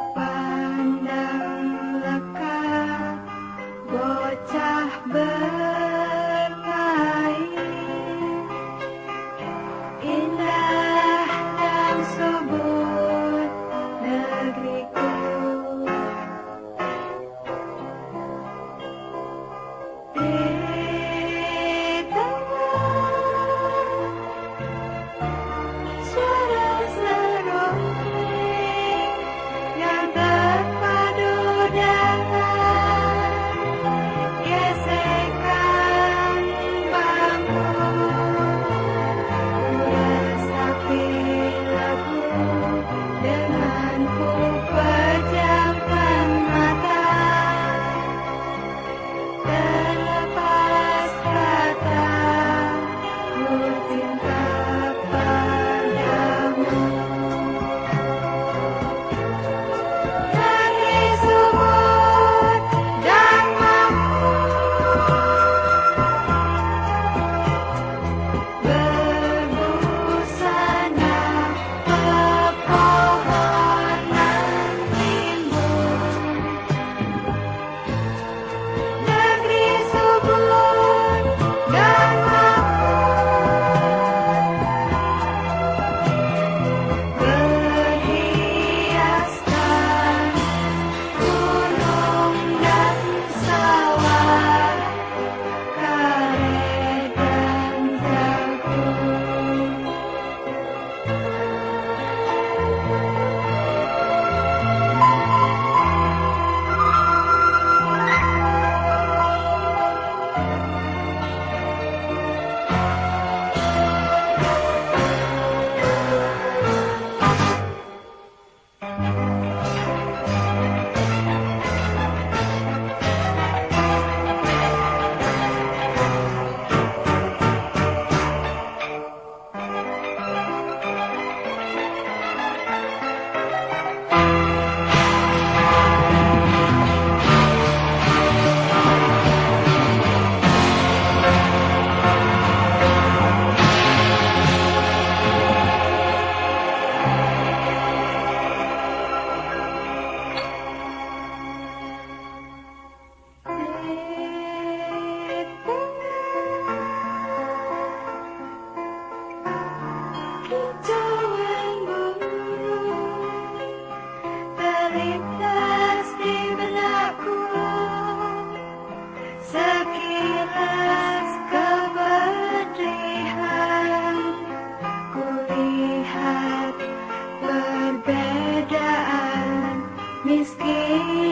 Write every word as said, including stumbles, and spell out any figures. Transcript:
Pandang lekat bocah bermain, indah dan subur negeriku. Di tengah suara seruling yang terpadu dengan gesekan bambu, resapi lagu dengan ku pejamkan mata, terlepas kata ku cinta padamu. Negeri subur dan makmur, berbusana pepohonan timbul. Negeri subur dan makmur, berhiaskan gunung dan sawah, karet dan jagung. Kicauan burung terlintas di benakku, sekilas kepedihan kulihat perbedaan miskin